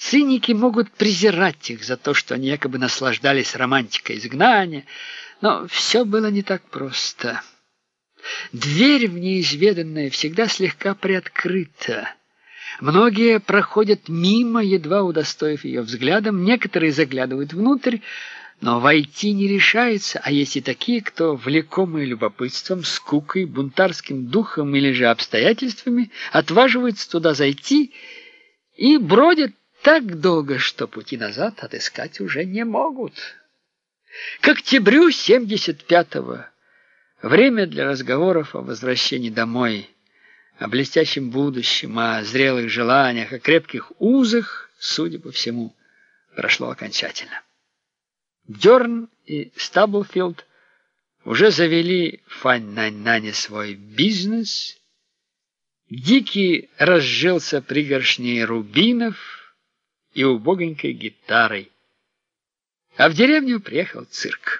Циники могут презирать их за то, что они якобы наслаждались романтикой изгнания, но все было не так просто. Дверь в неизведанное всегда слегка приоткрыта. Многие проходят мимо, едва удостоив ее взглядом, некоторые заглядывают внутрь, но войти не решаются, а есть и такие, кто, влекомые любопытством, скукой, бунтарским духом или же обстоятельствами, отваживается туда зайти и бродят так долго, что пути назад отыскать уже не могут. К октябрю 75-го время для разговоров о возвращении домой, о блестящем будущем, о зрелых желаниях, о крепких узах, судя по всему, прошло окончательно. Дёрн и Стаблфилд уже завели в Фань-Нань-Нане свой бизнес. Дикий разжился пригоршней рубинов и убогонькой гитарой. А в деревню приехал цирк.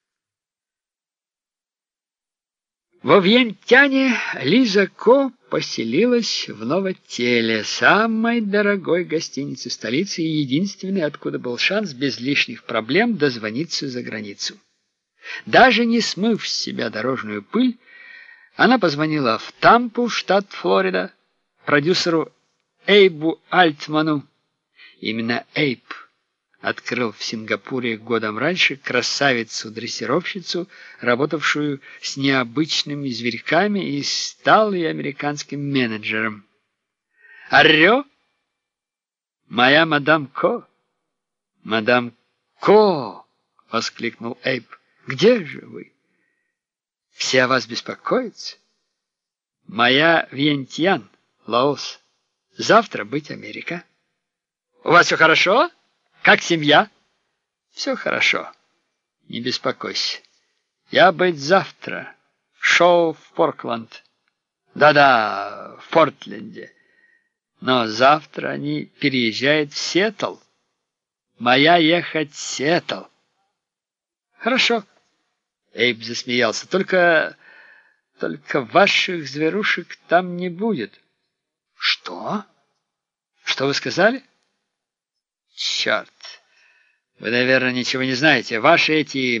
Во Вьентяне Лиза Ко поселилась в Новотеле, самой дорогой гостинице столицы и единственной, откуда был шанс без лишних проблем дозвониться за границу. Даже не смыв с себя дорожную пыль, она позвонила в Тампу, штат Флорида, продюсеру Эйбу Альтману. Именно Эйб открыл в Сингапуре годом раньше красавицу-дрессировщицу, работавшую с необычными зверьками, и стал ее американским менеджером. «Аррё? Моя мадам Ко?» «Мадам Ко!» — воскликнул Эйб. «Где же вы? Все о вас беспокоятся? Моя Вьентьян, Лаос. Завтра быть Америка. У вас все хорошо? Как семья?» «Все хорошо. Не беспокойся. Я быть завтра. Шоу в Портленд. Да-да, в Портленде. Но завтра они переезжают в Сиэтл. Моя ехать в Сиэтл». «Хорошо». Эйб засмеялся. Только ваших зверушек там не будет». «Что? Что вы сказали?» «Черт! Вы, наверное, ничего не знаете. Ваши эти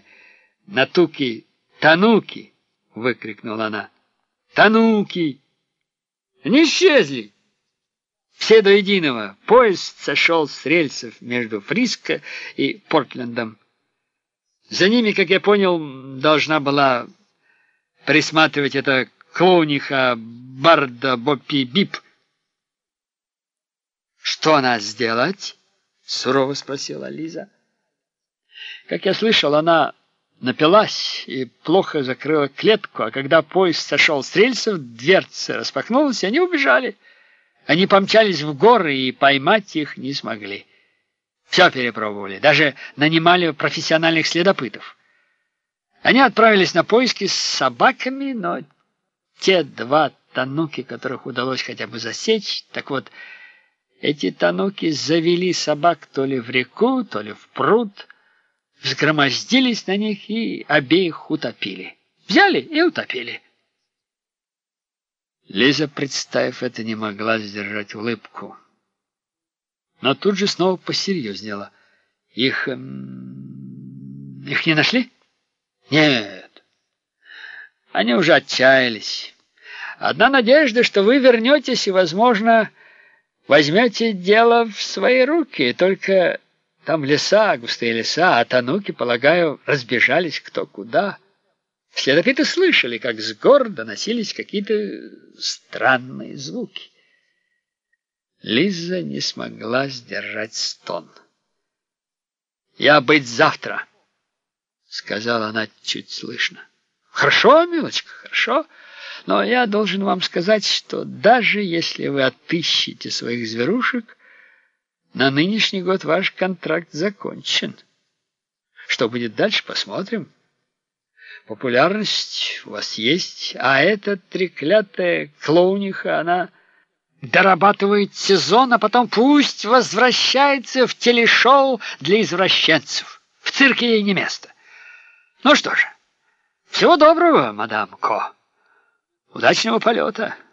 тануки!» — выкрикнула она. «Тануки! Они исчезли! Все до единого. Поезд сошел с рельсов между Фриско и Портлендом. За ними, как я понял, должна была присматривать эта клоуниха Барда Боппи Бип». «Что нас сделать?» — сурово спросила Лиза. «Как я слышал, она напилась и плохо закрыла клетку, а когда поезд сошел с рельсов, дверца распахнулась, и они убежали. Они помчались в горы и поймать их не смогли. Все перепробовали, даже нанимали профессиональных следопытов. Они отправились на поиски с собаками, но те два тануки, которых удалось хотя бы засечь, так вот, эти тануки завели собак то ли в реку, то ли в пруд, взгромоздились на них и обеих утопили. Взяли и утопили». Лиза, представив это, не могла сдержать улыбку. Но тут же снова посерьезнела. Их не нашли? Нет. Они уже отчаялись. Одна надежда, что вы вернетесь и, возможно, возьмете дело в свои руки. Только там леса, густые леса, а тануки, полагаю, разбежались кто куда. Следопыты слышали, как с гор доносились какие-то странные звуки. Лиза не смогла сдержать стон. «Я быть завтра», — сказала она чуть слышно. «Хорошо, милочка, хорошо. Но я должен вам сказать, что даже если вы отыщете своих зверушек, на нынешний год ваш контракт закончен. Что будет дальше, посмотрим. Популярность у вас есть, а эта треклятая клоуниха, она дорабатывает сезон, а потом пусть возвращается в телешоу для извращенцев. В цирке ей не место. Ну что же, всего доброго, мадам Ко. Удачного полета.